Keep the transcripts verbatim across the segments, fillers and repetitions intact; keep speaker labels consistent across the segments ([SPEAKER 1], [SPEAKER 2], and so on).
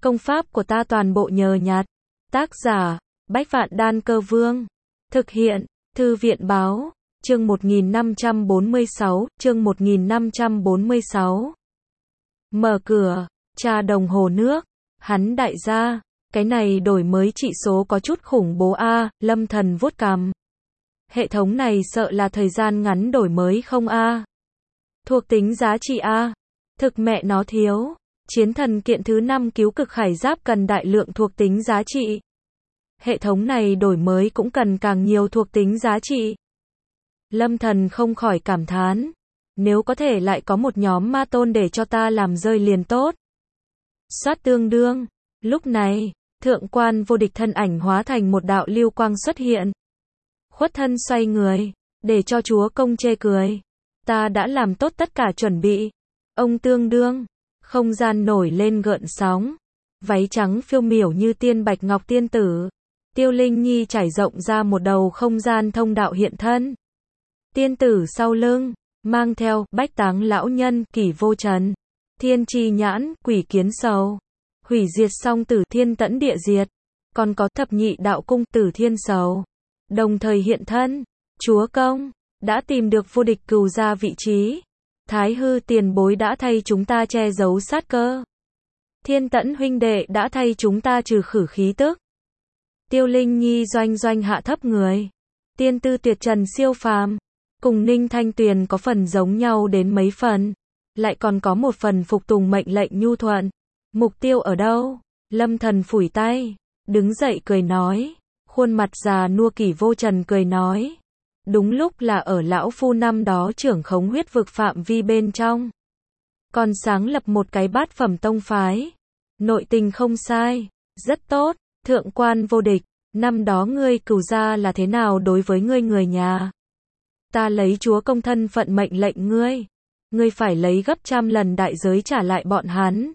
[SPEAKER 1] Công pháp của ta toàn bộ nhờ nhặt. Tác giả, Bách Vạn Đan Cơ Vương. Thực hiện, Thư viện Báo. Chương một nghìn năm trăm bốn mươi sáu, chương một nghìn năm trăm bốn mươi sáu. Mở cửa, tra đồng hồ nước. Hắn đại gia, cái này đổi mới trị số có chút khủng bố a, Lâm Thần vuốt cằm. Hệ thống này sợ là thời gian ngắn đổi mới không a. Thuộc tính giá trị a. Thực mẹ nó thiếu. Chiến thần kiện thứ năm cứu cực khải giáp cần đại lượng thuộc tính giá trị. Hệ thống này đổi mới cũng cần càng nhiều thuộc tính giá trị. Lâm Thần không khỏi cảm thán. Nếu có thể lại có một nhóm ma tôn để cho ta làm rơi liền tốt. Xoát tương đương. Lúc này, thượng quan vô địch thân ảnh hóa thành một đạo lưu quang xuất hiện. Khuất thân xoay người, để cho chúa công chê cười. Ta đã làm tốt tất cả chuẩn bị. Ông tương đương. Không gian nổi lên gợn sóng. Váy trắng phiêu miểu như tiên bạch ngọc tiên tử. Tiêu Linh Nhi trải rộng ra một đầu không gian thông đạo hiện thân. Tiên tử sau lưng, mang theo bách táng lão nhân, kỷ vô trần, thiên chi nhãn, quỷ kiến sầu, hủy diệt song tử thiên tẫn địa diệt, còn có thập nhị đạo cung tử thiên sầu. Đồng thời hiện thân, chúa công, đã tìm được vô địch cừu ra vị trí. Thái hư tiền bối đã thay chúng ta che giấu sát cơ. Thiên tẫn huynh đệ đã thay chúng ta trừ khử khí tức. Tiêu Linh Nhi doanh doanh hạ thấp người. Tiên tư tuyệt trần siêu phàm. Cùng Ninh Thanh Tuyền có phần giống nhau đến mấy phần. Lại còn có một phần phục tùng mệnh lệnh nhu thuận. Mục tiêu ở đâu? Lâm Thần phủi tay. Đứng dậy cười nói. Khuôn mặt già nua kỷ vô trần cười nói. Đúng lúc là ở lão phu năm đó trưởng khống huyết vực phạm vi bên trong. Còn sáng lập một cái bát phẩm tông phái. Nội tình không sai. Rất tốt. Thượng quan vô địch. Năm đó ngươi cừu gia là thế nào đối với ngươi người nhà? Ta lấy chúa công thân phận mệnh lệnh ngươi. Ngươi phải lấy gấp trăm lần đại giới trả lại bọn hắn.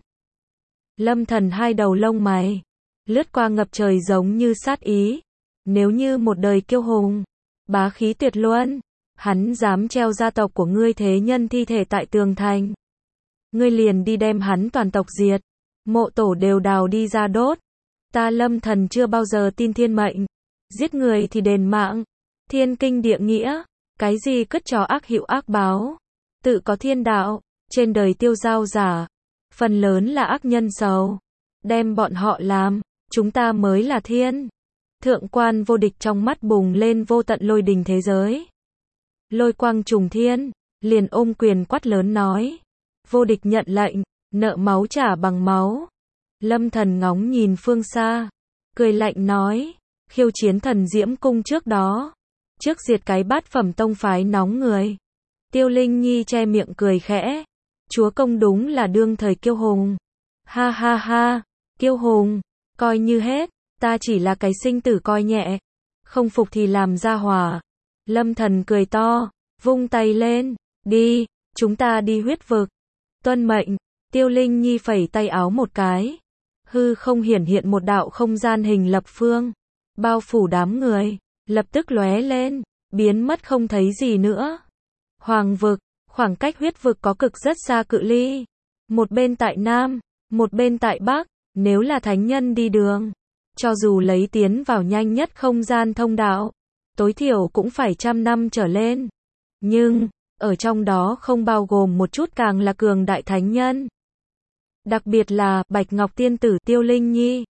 [SPEAKER 1] Lâm Thần hai đầu lông mày. Lướt qua ngập trời giống như sát ý. Nếu như một đời kiêu hùng. Bá khí tuyệt luân. Hắn dám treo gia tộc của ngươi thế nhân thi thể tại tường thành. Ngươi liền đi đem hắn toàn tộc diệt. Mộ tổ đều đào đi ra đốt. Ta Lâm Thần chưa bao giờ tin thiên mệnh. Giết người thì đền mạng. Thiên kinh địa nghĩa. Cái gì cất trò ác hiệu ác báo. Tự có thiên đạo. Trên đời tiêu giao giả. Phần lớn là ác nhân xấu. Đem bọn họ làm. Chúng ta mới là thiên. Thượng quan vô địch trong mắt bùng lên vô tận lôi đình thế giới. Lôi quang trùng thiên. Liền ôm quyền quát lớn nói. Vô địch nhận lệnh. Nợ máu trả bằng máu. Lâm Thần ngóng nhìn phương xa. Cười lạnh nói. Khiêu chiến thần diễm cung trước đó. Trước diệt cái bát phẩm tông phái nóng người. Tiêu Linh Nhi che miệng cười khẽ. Chúa công đúng là đương thời kiêu hùng. Ha ha ha. Kiêu hùng. Coi như hết. Ta chỉ là cái sinh tử coi nhẹ. Không phục thì làm ra hỏa. Lâm Thần cười to. Vung tay lên. Đi. Chúng ta đi huyết vực. Tuân mệnh. Tiêu Linh Nhi phẩy tay áo một cái. Hư không hiển hiện một đạo không gian hình lập phương. Bao phủ đám người. Lập tức lóe lên. Biến mất không thấy gì nữa. Hoàng vực. Khoảng cách huyết vực có cực rất xa cự ly. Một bên tại Nam. Một bên tại Bắc. Nếu là thánh nhân đi đường. Cho dù lấy tiến vào nhanh nhất không gian thông đạo. Tối thiểu cũng phải trăm năm trở lên. Nhưng, ở trong đó không bao gồm một chút càng là cường đại thánh nhân. Đặc biệt là, Bạch Ngọc Tiên Tử Tiêu Linh Nhi.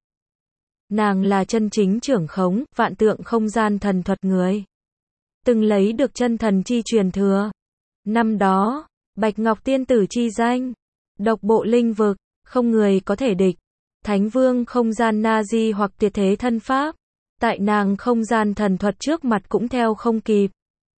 [SPEAKER 1] Nàng là chân chính trưởng khống, vạn tượng không gian thần thuật người. Từng lấy được chân thần chi truyền thừa. Năm đó, Bạch Ngọc Tiên Tử chi danh. Độc bộ linh vực, không người có thể địch. Thánh vương không gian Nazi hoặc tuyệt thế thân pháp. Tại nàng không gian thần thuật trước mặt cũng theo không kịp.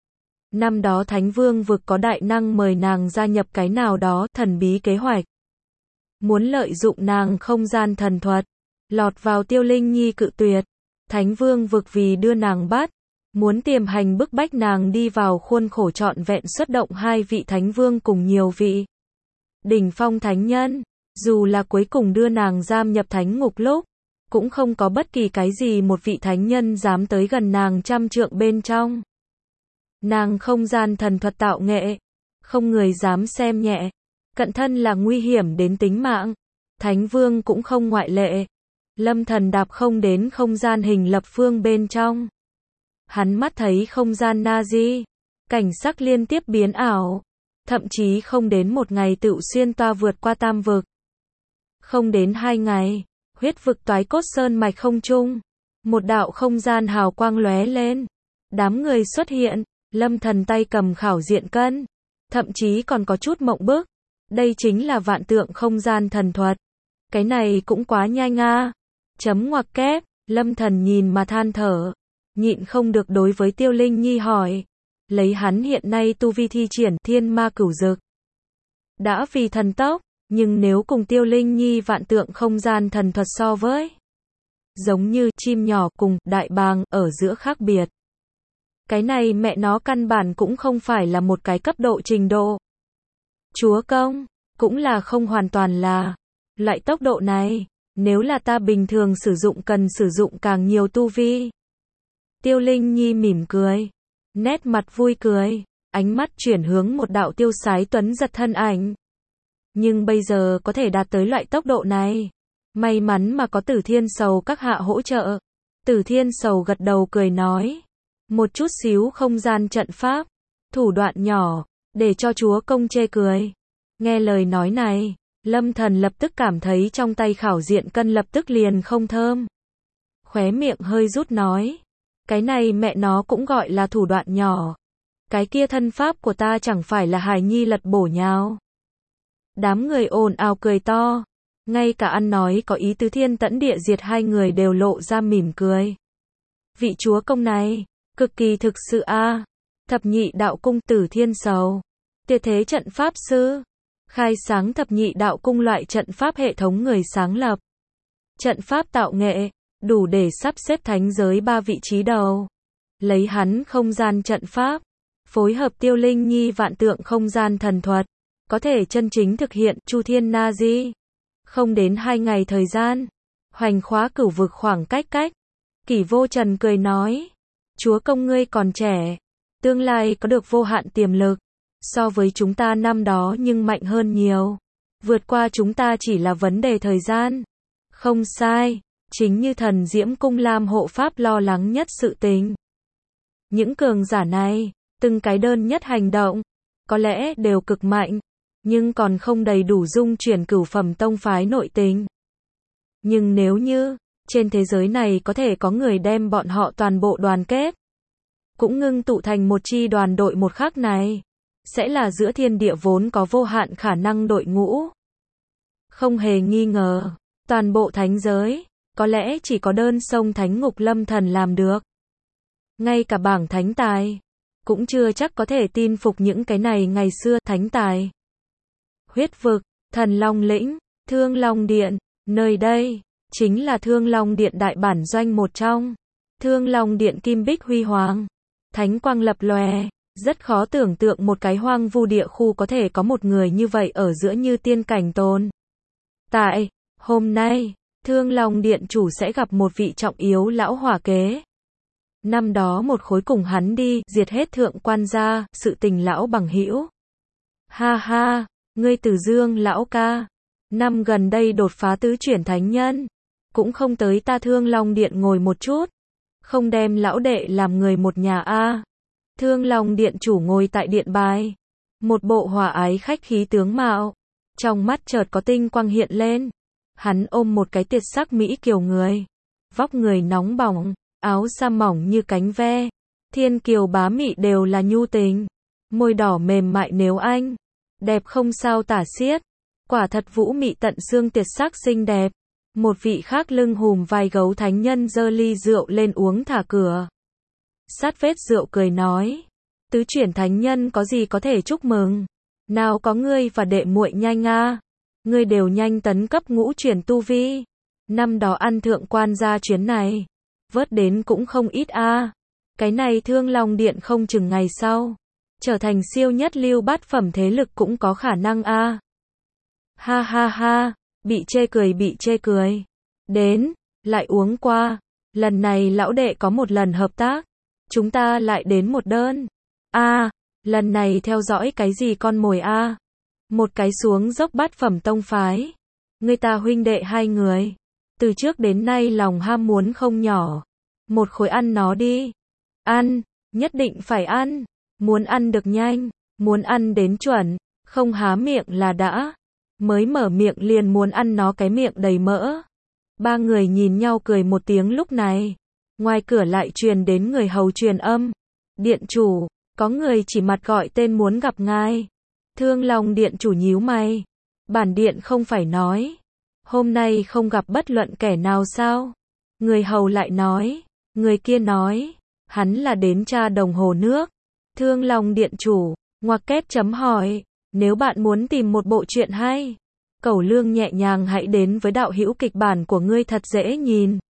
[SPEAKER 1] Năm đó Thánh vương vực có đại năng mời nàng gia nhập cái nào đó thần bí kế hoạch. Muốn lợi dụng nàng không gian thần thuật. Lọt vào Tiêu Linh Nhi cự tuyệt. Thánh vương vực vì đưa nàng bắt. Muốn tiềm hành bức bách nàng đi vào khuôn khổ trọn vẹn xuất động hai vị thánh vương cùng nhiều vị. Đỉnh phong thánh nhân. Dù là cuối cùng đưa nàng giam nhập thánh ngục lúc. Cũng không có bất kỳ cái gì một vị thánh nhân dám tới gần nàng trăm trượng bên trong. Nàng không gian thần thuật tạo nghệ. Không người dám xem nhẹ. Cận thân là nguy hiểm đến tính mạng. Thánh Vương cũng không ngoại lệ. Lâm Thần đạp không đến không gian hình lập phương bên trong. Hắn mắt thấy không gian Nazi, cảnh sắc liên tiếp biến ảo, thậm chí không đến một ngày tựu xuyên toa vượt qua tam vực. Không đến hai ngày, huyết vực toái cốt sơn mạch không trung, một đạo không gian hào quang lóe lên, đám người xuất hiện, Lâm Thần tay cầm khảo diện cân, thậm chí còn có chút mộng bức, đây chính là vạn tượng không gian thần thuật, cái này cũng quá nhanh a. Chấm ngoặc kép, Lâm Thần nhìn mà than thở, nhịn không được đối với Tiêu Linh Nhi hỏi, lấy hắn hiện nay tu vi thi triển thiên ma cửu dực, đã vì thần tốc, nhưng nếu cùng Tiêu Linh Nhi vạn tượng không gian thần thuật so với, giống như chim nhỏ cùng đại bàng ở giữa khác biệt. Cái này mẹ nó căn bản cũng không phải là một cái cấp độ trình độ. Chúa công, cũng là không hoàn toàn là loại tốc độ này, nếu là ta bình thường sử dụng cần sử dụng càng nhiều tu vi. Tiêu Linh Nhi mỉm cười, nét mặt vui cười, ánh mắt chuyển hướng một đạo tiêu sái tuấn giật thân ảnh. Nhưng bây giờ có thể đạt tới loại tốc độ này, may mắn mà có Tử Thiên Sầu các hạ hỗ trợ. Tử Thiên Sầu gật đầu cười nói, một chút xíu không gian trận pháp, thủ đoạn nhỏ, để cho chúa công chê cười. Nghe lời nói này, Lâm Thần lập tức cảm thấy trong tay khảo diện cân lập tức liền không thơm. Khóe miệng hơi rút nói, cái này mẹ nó cũng gọi là thủ đoạn nhỏ. Cái kia thân pháp của ta chẳng phải là hài nhi lật bổ nhào. Đám người ồn ào cười to, ngay cả ăn nói có ý tứ thiên tẫn địa diệt hai người đều lộ ra mỉm cười. Vị chúa công này, cực kỳ thực sự a. Thập nhị đạo cung Tử Thiên Sầu, tuyệt thế trận pháp sư, khai sáng thập nhị đạo cung loại trận pháp hệ thống người sáng lập. Trận pháp tạo nghệ, đủ để sắp xếp thánh giới ba vị trí đầu. Lấy hắn không gian trận pháp, phối hợp Tiêu Linh Nhi vạn tượng không gian thần thuật, có thể chân chính thực hiện Chu Thiên Na Di. Không đến hai ngày thời gian, hoành khóa cửu vực khoảng cách cách. Kỷ Vô Trần cười nói, chúa công ngươi còn trẻ, tương lai có được vô hạn tiềm lực, so với chúng ta năm đó nhưng mạnh hơn nhiều. Vượt qua chúng ta chỉ là vấn đề thời gian. Không sai, chính như thần Diễm Cung Lam hộ pháp lo lắng nhất sự tình. Những cường giả này, từng cái đơn nhất hành động, có lẽ đều cực mạnh, nhưng còn không đầy đủ dung chuyển cửu phẩm tông phái nội tình. Nhưng nếu như, trên thế giới này có thể có người đem bọn họ toàn bộ đoàn kết, cũng ngưng tụ thành một chi đoàn đội một khắc này, sẽ là giữa thiên địa vốn có vô hạn khả năng đội ngũ. Không hề nghi ngờ, toàn bộ thánh giới, có lẽ chỉ có đơn sông Thánh Ngục Lâm Thần làm được. Ngay cả bảng thánh tài, cũng chưa chắc có thể tin phục những cái này ngày xưa thánh tài. Huyết vực, Thần Long Lĩnh, Thương Long Điện, nơi đây, chính là Thương Long Điện đại bản doanh một trong. Thương Long Điện kim bích huy hoàng, thánh quang lập lòe, rất khó tưởng tượng một cái hoang vu địa khu có thể có một người như vậy ở giữa như tiên cảnh tồn. Tại, hôm nay, Thương Long Điện chủ sẽ gặp một vị trọng yếu lão hỏa kế. Năm đó một khối cùng hắn đi, diệt hết thượng quan gia, sự tình lão bằng hữu. Ha ha, ngươi Từ Dương lão ca, năm gần đây đột phá tứ chuyển thánh nhân, cũng không tới ta Thương Long Điện ngồi một chút, không đem lão đệ làm người một nhà a. Thương Long Điện chủ ngồi tại điện bài, một bộ hòa ái khách khí tướng mạo, trong mắt chợt có tinh quang hiện lên. Hắn ôm một cái tiệt sắc mỹ kiều người, vóc người nóng bỏng, áo sa mỏng như cánh ve, thiên kiều bá mị đều là nhu tình, môi đỏ mềm mại nếu anh, đẹp không sao tả xiết, quả thật vũ mị tận xương tiệt sắc xinh đẹp. Một vị khác lưng hùm vai gấu thánh nhân giơ ly rượu lên uống thả cửa. Sát vết rượu cười nói, tứ chuyển thánh nhân có gì có thể chúc mừng, nào có ngươi và đệ muội nhanh a, ngươi đều nhanh tấn cấp ngũ chuyển tu vi, năm đó ăn thượng quan gia chuyến này, vớt đến cũng không ít a, cái này Thương Long Điện không chừng ngày sau, trở thành siêu nhất lưu bát phẩm thế lực cũng có khả năng a. Ha ha ha, bị chê cười bị chê cười, đến, lại uống qua, lần này lão đệ có một lần hợp tác, chúng ta lại đến một đơn, a, lần này theo dõi cái gì con mồi a, một cái xuống dốc bát phẩm tông phái, Người ta huynh đệ hai người. Từ trước đến nay lòng ham muốn không nhỏ. Một khối ăn nó đi. Ăn, nhất định phải ăn. Muốn ăn được nhanh, muốn ăn đến chuẩn, không há miệng là đã. Mới mở miệng liền muốn ăn nó cái miệng đầy mỡ. Ba người nhìn nhau cười một tiếng lúc này. Ngoài cửa lại truyền đến người hầu truyền âm. Điện chủ, có người chỉ mặt gọi tên muốn gặp ngài. Thương lòng điện chủ nhíu mày. Bản điện không phải nói. Hôm nay không gặp bất luận kẻ nào sao? Người hầu lại nói. Người kia nói. Hắn là đến tra đồng hồ nước. Thương lòng điện chủ, ngoặc kép chấm hỏi. Nếu bạn muốn tìm một bộ truyện hay, Cẩu Lương nhẹ nhàng hãy đến với đạo hữu kịch bản của ngươi thật dễ nhìn.